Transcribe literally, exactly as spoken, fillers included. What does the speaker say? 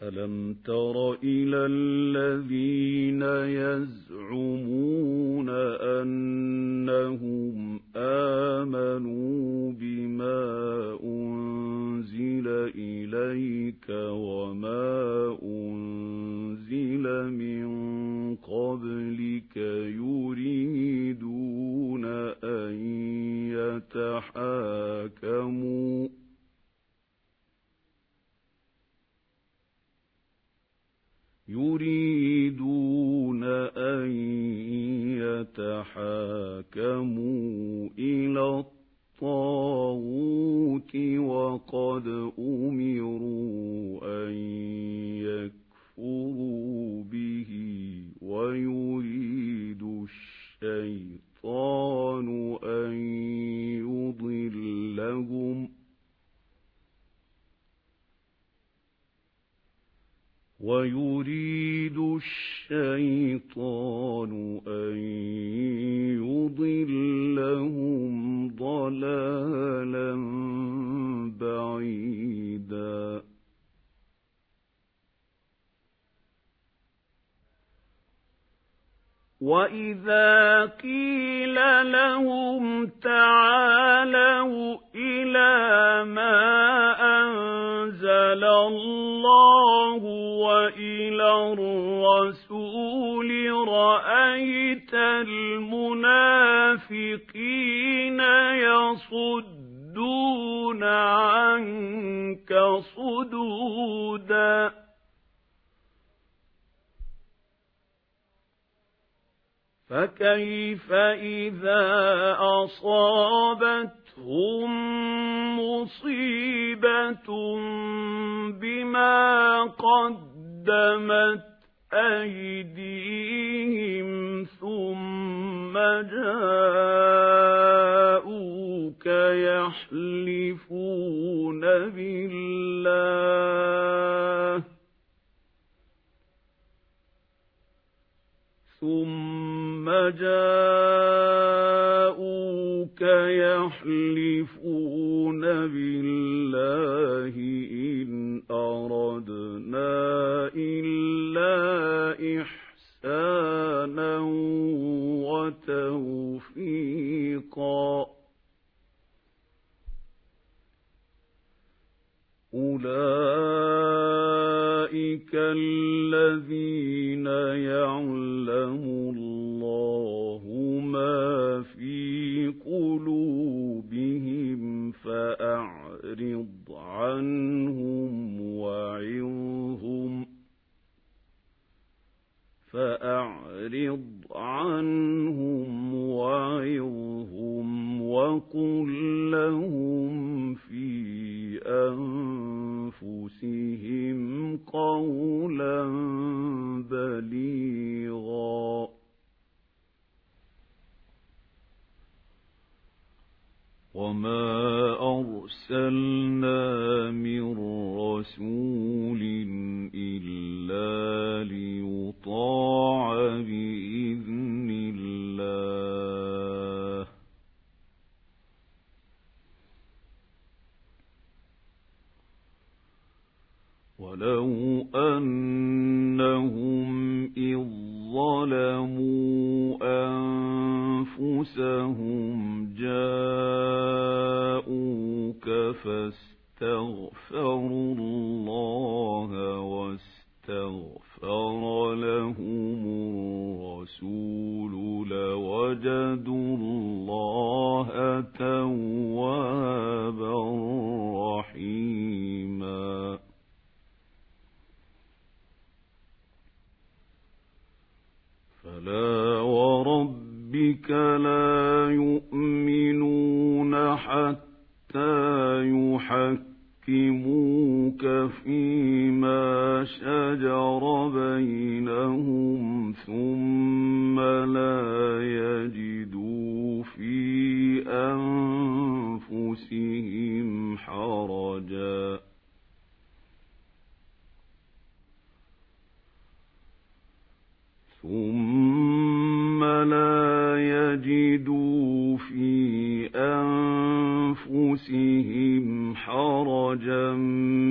ألم تر إلى الذين يزعمون أنهم آمنوا بما أنزل إليك وما أنزل من قبلك يريدون أن يتحاكموا يريدون أن يتحاكموا إلى الطاغوت وقد أمروا أن يكفروا به ويريد الشيطان أن يضلهم ويريد الشيطان أن يضلهم ضلالا بعيدا وإذا قيل لهم تعالوا إلى ما أنزل الله وإلى الرسول رأيت المنافقين يصدون عنك صدودا فكيف إذا أصابتهم مصيبة بما قدمت أيديهم ثم جاءوك يحلفون بالله ثم جاءوك يحلفون بالله إن أردنا إلا إحسانا وتوفيقا أولئك الذين يعلم الله ما في قلوبهم فأعرض عنهم وعظهم فأعرض عنهم وعظهم وقل لهم في أنفسهم قولا بليغا وما أرسلنا من رسول إلا ليطاع بإذن الله ولو أنهم إذ ظلموا أنفسهم جاءوك فاستغفروا الله واستغفر لهم الرسول لوجدوا الله توابا رحيما فلا وربك لا يؤمنون حتى يحكموك فيما شجر بينهم ثم لا يجدوا في أنفسهم حرجا ثم لا يجدوا في أنفسهم حرجا